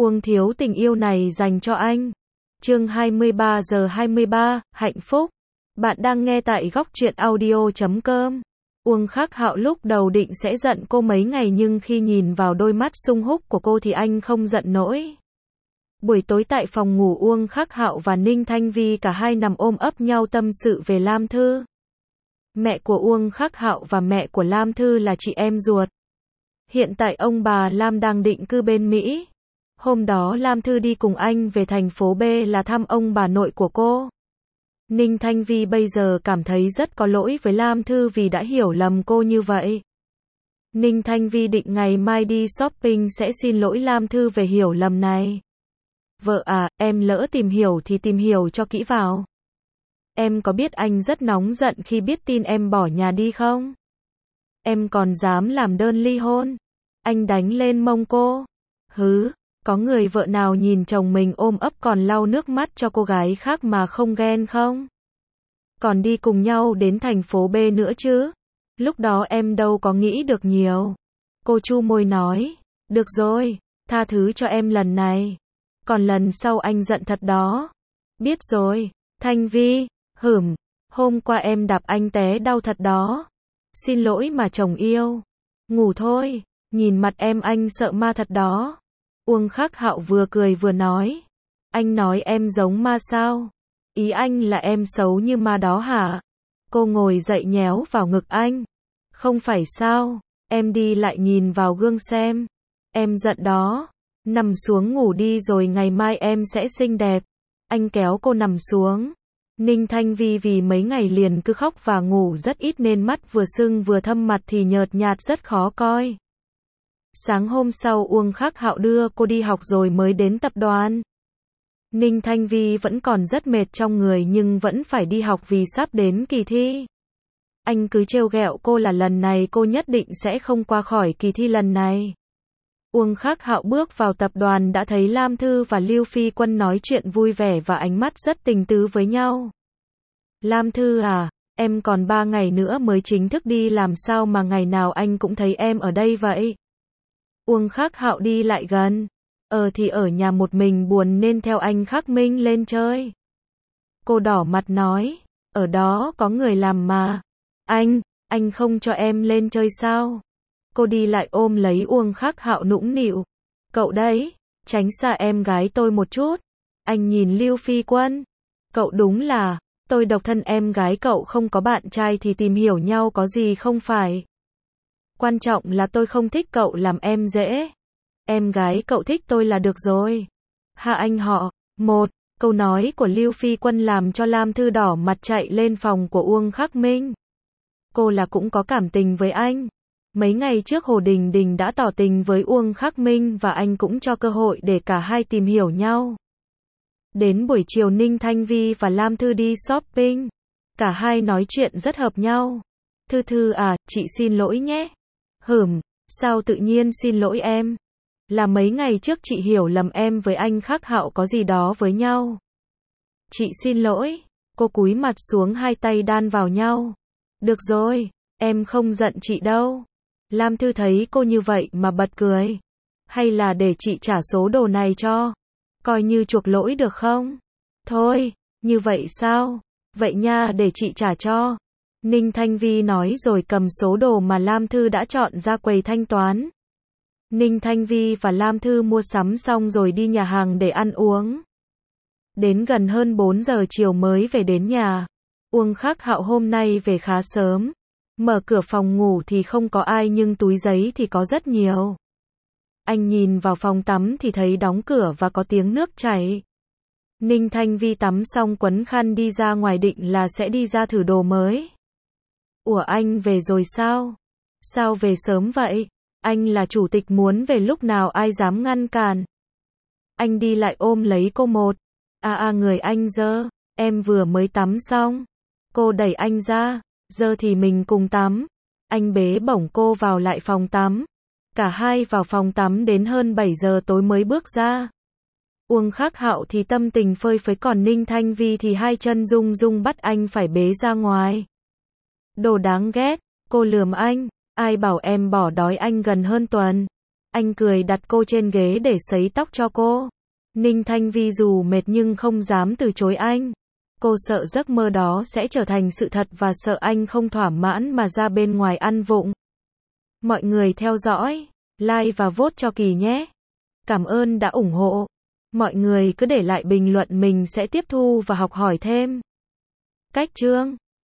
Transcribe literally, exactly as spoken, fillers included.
Uông Thiếu tình yêu này dành cho anh. Chương hai mươi ba giờ hai mươi ba, hạnh phúc. Bạn đang nghe tại góc truyện audio chấm com. Uông Khắc Hạo lúc đầu định sẽ giận cô mấy ngày nhưng khi nhìn vào đôi mắt sung húc của cô thì anh không giận nổi. Buổi tối tại phòng ngủ, Uông Khắc Hạo và Ninh Thanh Vi cả hai nằm ôm ấp nhau tâm sự về Lam Thư. Mẹ của Uông Khắc Hạo và mẹ của Lam Thư là chị em ruột. Hiện tại ông bà Lam đang định cư bên Mỹ. Hôm đó Lam Thư đi cùng anh về thành phố B là thăm ông bà nội của cô. Ninh Thanh Vi bây giờ cảm thấy rất có lỗi với Lam Thư vì đã hiểu lầm cô như vậy. Ninh Thanh Vi định ngày mai đi shopping sẽ xin lỗi Lam Thư về hiểu lầm này. Vợ à, em lỡ tìm hiểu thì tìm hiểu cho kỹ vào. Em có biết anh rất nóng giận khi biết tin em bỏ nhà đi không? Em còn dám làm đơn ly hôn. Anh đánh lên mông cô. Hứ, có người vợ nào nhìn chồng mình ôm ấp còn lau nước mắt cho cô gái khác mà không ghen không? Còn đi cùng nhau đến thành phố B nữa chứ? Lúc đó em đâu có nghĩ được nhiều. Cô chu môi nói, được rồi, tha thứ cho em lần này. Còn lần sau anh giận thật đó. Biết rồi, Thanh Vi, hửm, hôm qua em đạp anh té đau thật đó. Xin lỗi mà chồng yêu. Ngủ thôi, nhìn mặt em anh sợ ma thật đó. Uông Khắc Hạo vừa cười vừa nói. Anh nói em giống ma sao? Ý anh là em xấu như ma đó hả? Cô ngồi dậy nhéo vào ngực anh. Không phải sao, em đi lại nhìn vào gương xem. Em giận đó. Nằm xuống ngủ đi rồi ngày mai em sẽ xinh đẹp. Anh kéo cô nằm xuống. Ninh Thanh Vi vì mấy ngày liền cứ khóc và ngủ rất ít nên mắt vừa sưng vừa thâm, mặt thì nhợt nhạt rất khó coi. Sáng hôm sau Uông Khắc Hạo đưa cô đi học rồi mới đến tập đoàn. Ninh Thanh Vi vẫn còn rất mệt trong người nhưng vẫn phải đi học vì sắp đến kỳ thi. Anh cứ trêu ghẹo cô là lần này cô nhất định sẽ không qua khỏi kỳ thi lần này. Uông Khắc Hạo bước vào tập đoàn đã thấy Lam Thư và Lưu Phi Quân nói chuyện vui vẻ và ánh mắt rất tình tứ với nhau. Lam Thư à, em còn ba ngày nữa mới chính thức đi làm sao mà ngày nào anh cũng thấy em ở đây vậy? Uông Khắc Hạo đi lại gần. Ờ thì ở nhà một mình buồn nên theo anh Khắc Minh lên chơi. Cô đỏ mặt nói, ở đó có người làm mà. Anh, anh không cho em lên chơi sao? Cô đi lại ôm lấy Uông Khắc Hạo nũng nịu. Cậu đấy, tránh xa em gái tôi một chút. Anh nhìn Lưu Phi Quân. Cậu đúng là, tôi độc thân, em gái cậu không có bạn trai thì tìm hiểu nhau có gì không phải. Quan trọng là tôi không thích cậu làm em dễ. Em gái cậu thích tôi là được rồi. Hạ anh họ. Một, câu nói của Lưu Phi Quân làm cho Lam Thư đỏ mặt chạy lên phòng của Uông Khắc Minh. Cô là cũng có cảm tình với anh. Mấy ngày trước Hồ Đình Đình đã tỏ tình với Uông Khắc Minh và anh cũng cho cơ hội để cả hai tìm hiểu nhau. Đến buổi chiều Ninh Thanh Vi và Lam Thư đi shopping. Cả hai nói chuyện rất hợp nhau. Thư Thư à, chị xin lỗi nhé. Hửm, sao tự nhiên xin lỗi em? Là mấy ngày trước chị hiểu lầm em với anh Khắc Hạo có gì đó với nhau. Chị xin lỗi. Cô cúi mặt xuống, hai tay đan vào nhau. Được rồi, em không giận chị đâu. Lam Thư thấy cô như vậy mà bật cười. Hay là để chị trả số đồ này cho? Coi như chuộc lỗi được không? Thôi, như vậy sao? Vậy nha, để chị trả cho. Ninh Thanh Vi nói rồi cầm số đồ mà Lam Thư đã chọn ra quầy thanh toán. Ninh Thanh Vi và Lam Thư mua sắm xong rồi đi nhà hàng để ăn uống. Đến gần hơn bốn giờ chiều mới về đến nhà. Uông Khắc Hạo hôm nay về khá sớm. Mở cửa phòng ngủ thì không có ai nhưng túi giấy thì có rất nhiều. Anh nhìn vào phòng tắm thì thấy đóng cửa và có tiếng nước chảy. Ninh Thanh Vi tắm xong quấn khăn đi ra ngoài định là sẽ đi ra thử đồ mới. Ủa, anh về rồi sao? Sao về sớm vậy? Anh là chủ tịch, muốn về lúc nào ai dám ngăn cản. Anh đi lại ôm lấy cô. Một. À à, người anh dơ, em vừa mới tắm xong. Cô đẩy anh ra, dơ thì mình cùng tắm. Anh bế bổng cô vào lại phòng tắm. Cả hai vào phòng tắm đến hơn bảy giờ tối mới bước ra. Uông Khắc Hạo thì tâm tình phơi phới, còn Ninh Thanh Vi thì hai chân rung rung bắt anh phải bế ra ngoài. Đồ đáng ghét, cô lườm anh. Ai bảo em bỏ đói anh gần hơn tuần. Anh cười đặt cô trên ghế để sấy tóc cho cô. Ninh Thanh Vi dù mệt nhưng không dám từ chối anh. Cô sợ giấc mơ đó sẽ trở thành sự thật và sợ anh không thỏa mãn mà ra bên ngoài ăn vụng. Mọi người theo dõi, like và vote cho Kỳ nhé. Cảm ơn đã ủng hộ. Mọi người cứ để lại bình luận, mình sẽ tiếp thu và học hỏi thêm. Cách chương